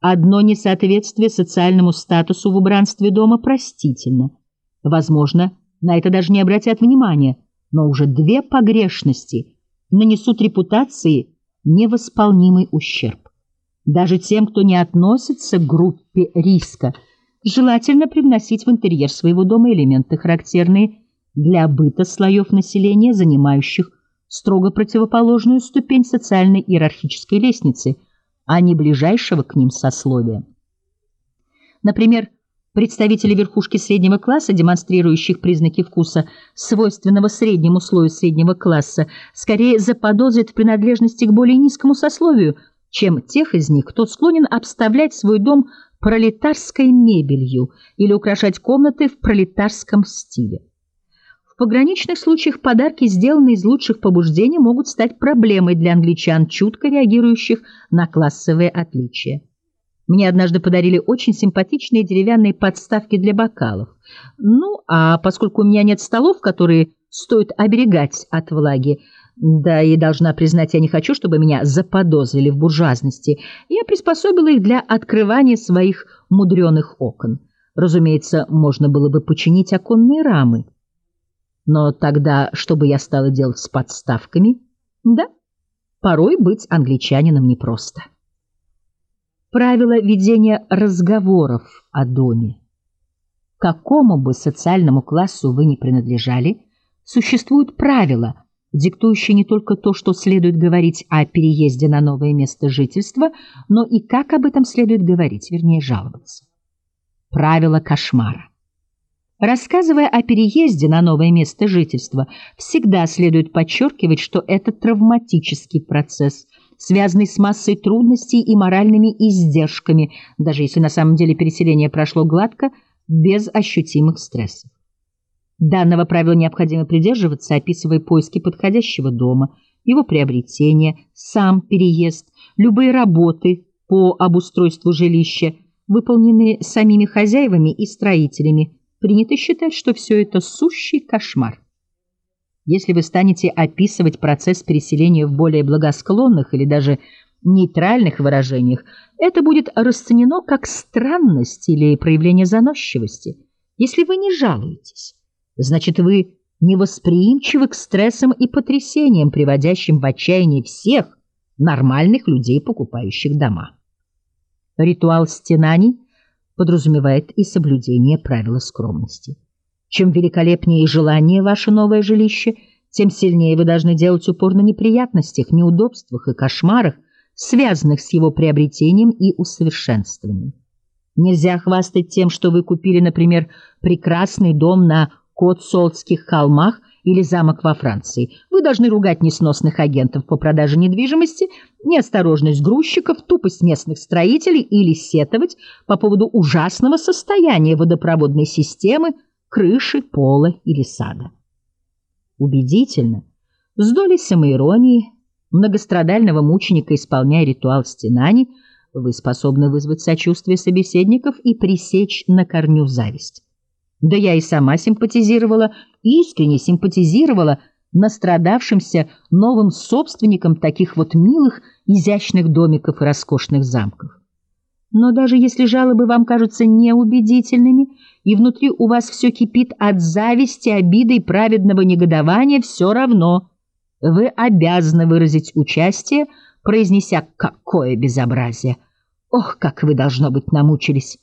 одно несоответствие социальному статусу в убранстве дома простительно. Возможно, на это даже не обратят внимания, но уже две погрешности нанесут репутации невосполнимый ущерб. Даже тем, кто не относится к группе риска, желательно привносить в интерьер своего дома элементы, характерные для быта слоев населения, занимающих строго противоположную ступень социальной иерархической лестницы, а не ближайшего к ним сословия. Например, представители верхушки среднего класса, демонстрирующих признаки вкуса, свойственного среднему слою среднего класса, скорее заподозрят в принадлежности к более низкому сословию, чем тех из них, кто склонен обставлять свой дом пролетарской мебелью или украшать комнаты в пролетарском стиле. В пограничных случаях подарки, сделанные из лучших побуждений, могут стать проблемой для англичан, чутко реагирующих на классовые отличия. Мне однажды подарили очень симпатичные деревянные подставки для бокалов. Ну, а поскольку у меня нет столов, которые стоит оберегать от влаги, да и, должна признать, я не хочу, чтобы меня заподозрили в буржуазности, я приспособила их для открывания своих мудреных окон. Разумеется, можно было бы починить оконные рамы. Но тогда что бы я стала делать с подставками? Да, порой быть англичанином непросто. Правило ведения разговоров о доме. К какому бы социальному классу вы ни принадлежали, существуют правила, диктующие не только то, что следует говорить о переезде на новое место жительства, но и как об этом следует говорить, вернее, жаловаться. Правило кошмара. Рассказывая о переезде на новое место жительства, всегда следует подчеркивать, что это травматический процесс, связанный с массой трудностей и моральными издержками, даже если на самом деле переселение прошло гладко, без ощутимых стрессов. Данного правила необходимо придерживаться, описывая поиски подходящего дома, его приобретение, сам переезд, любые работы по обустройству жилища, выполненные самими хозяевами и строителями. Принято считать, что все это сущий кошмар. Если вы станете описывать процесс переселения в более благосклонных или даже нейтральных выражениях, это будет расценено как странность или проявление заносчивости. Если вы не жалуетесь, значит, вы невосприимчивы к стрессам и потрясениям, приводящим в отчаяние всех нормальных людей, покупающих дома. Ритуал стенаний подразумевает и соблюдение правила скромности. Чем великолепнее желание ваше новое жилище, тем сильнее вы должны делать упор на неприятностях, неудобствах и кошмарах, связанных с его приобретением и усовершенствованием. Нельзя хвастать тем, что вы купили, например, прекрасный дом на Котсолдских холмах или замок во Франции. Вы должны ругать несносных агентов по продаже недвижимости, неосторожность грузчиков, тупость местных строителей или сетовать по поводу ужасного состояния водопроводной системы, крыши, пола или сада. Убедительно, с долей самоиронии, многострадального мученика, исполняя ритуал стенаний, вы способны вызвать сочувствие собеседников и пресечь на корню зависть. Да я и сама симпатизировала, искренне симпатизировала настрадавшимся новым собственникам таких вот милых, изящных домиков и роскошных замков. Но даже если жалобы вам кажутся неубедительными, и внутри у вас все кипит от зависти, обиды и праведного негодования, все равно вы обязаны выразить участие, произнеся «какое безобразие!» Ох, как вы, должно быть, намучились!